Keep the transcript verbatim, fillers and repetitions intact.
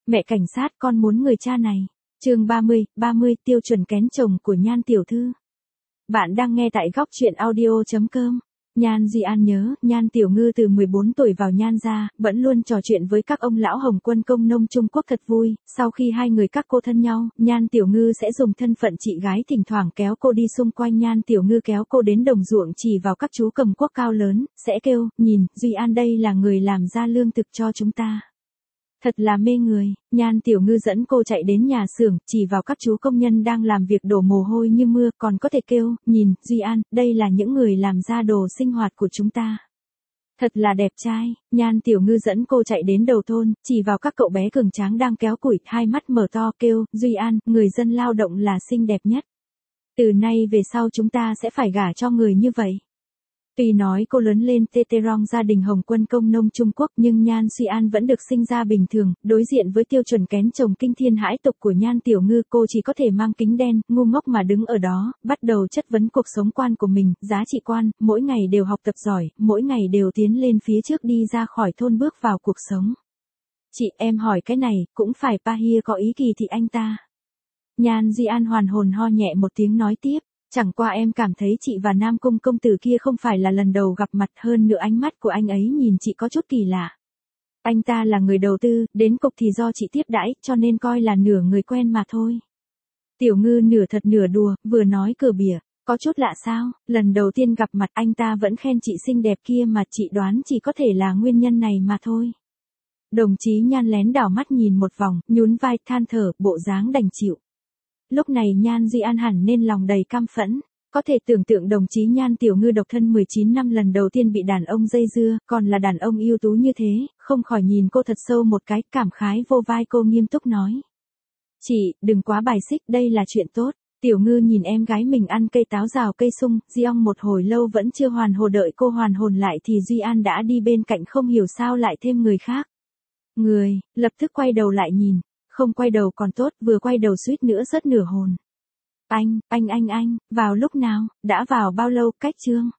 Mẹ cảnh sát, con muốn người cha này. Chương ba mươi, ba mươi tiêu chuẩn kén chồng của Nhan tiểu thư. Bạn đang nghe tại góc truyện audio chấm com. Nhan Duy An nhớ, Nhan Tiểu Ngư từ mười bốn tuổi vào Nhan gia, vẫn luôn trò chuyện với các ông lão Hồng Quân công nông Trung Quốc thật vui. Sau khi hai người các cô thân nhau, Nhan Tiểu Ngư sẽ dùng thân phận chị gái thỉnh thoảng kéo cô đi xung quanh. Nhan Tiểu Ngư kéo cô đến đồng ruộng chỉ vào các chú cầm cuốc cao lớn, sẽ kêu, nhìn, Duy An đây là người làm ra lương thực cho chúng ta. Thật là mê người. Nhan Tiểu Ngư dẫn cô chạy đến nhà xưởng, chỉ vào các chú công nhân đang làm việc đổ mồ hôi như mưa, còn có thể kêu, nhìn, Duy An, đây là những người làm ra đồ sinh hoạt của chúng ta. Thật là đẹp trai. Nhan Tiểu Ngư dẫn cô chạy đến đầu thôn, chỉ vào các cậu bé cường tráng đang kéo củi, hai mắt mở to kêu, Duy An, người dân lao động là xinh đẹp nhất. Từ nay về sau chúng ta sẽ phải gả cho người như vậy. Tuy nói cô lớn lên Teterong gia đình Hồng Quân công nông Trung Quốc, nhưng Nhan Duy An vẫn được sinh ra bình thường, đối diện với tiêu chuẩn kén chồng kinh thiên hãi tục của Nhan Tiểu Ngư, cô chỉ có thể mang kính đen, ngu ngốc mà đứng ở đó, bắt đầu chất vấn cuộc sống quan của mình, giá trị quan, mỗi ngày đều học tập giỏi, mỗi ngày đều tiến lên phía trước đi ra khỏi thôn bước vào cuộc sống. Chị, em hỏi cái này, cũng phải Pahia có ý kỳ thị anh ta. Nhan Duy An hoàn hồn ho nhẹ một tiếng nói tiếp. Chẳng qua em cảm thấy chị và Nam Cung công tử kia không phải là lần đầu gặp mặt, hơn nữa ánh mắt của anh ấy nhìn chị có chút kỳ lạ. Anh ta là người đầu tư, đến cục thì do chị tiếp đãi, cho nên coi là nửa người quen mà thôi. Tiểu Ngư nửa thật nửa đùa, vừa nói cờ bỉa, có chút lạ sao, lần đầu tiên gặp mặt anh ta vẫn khen chị xinh đẹp kia mà, chị đoán chỉ có thể là nguyên nhân này mà thôi. Đồng chí Nhan lén đảo mắt nhìn một vòng, nhún vai than thở, bộ dáng đành chịu. Lúc này Nhan Duy An hẳn nên lòng đầy căm phẫn, có thể tưởng tượng đồng chí Nhan Tiểu Ngư độc thân mười chín năm lần đầu tiên bị đàn ông dây dưa, còn là đàn ông ưu tú như thế, không khỏi nhìn cô thật sâu một cái, cảm khái vô vai. Cô nghiêm túc nói. Chị, đừng quá bài xích, đây là chuyện tốt. Tiểu Ngư nhìn em gái mình ăn cây táo rào cây sung, Giong một hồi lâu vẫn chưa hoàn hồn, đợi cô hoàn hồn lại thì Duy An đã đi bên cạnh, không hiểu sao lại thêm người khác. Người, lập tức quay đầu lại nhìn. Không quay đầu còn tốt, vừa quay đầu suýt nữa rớt nửa hồn. Anh, anh anh anh, vào lúc nào, đã vào bao lâu, cách chương.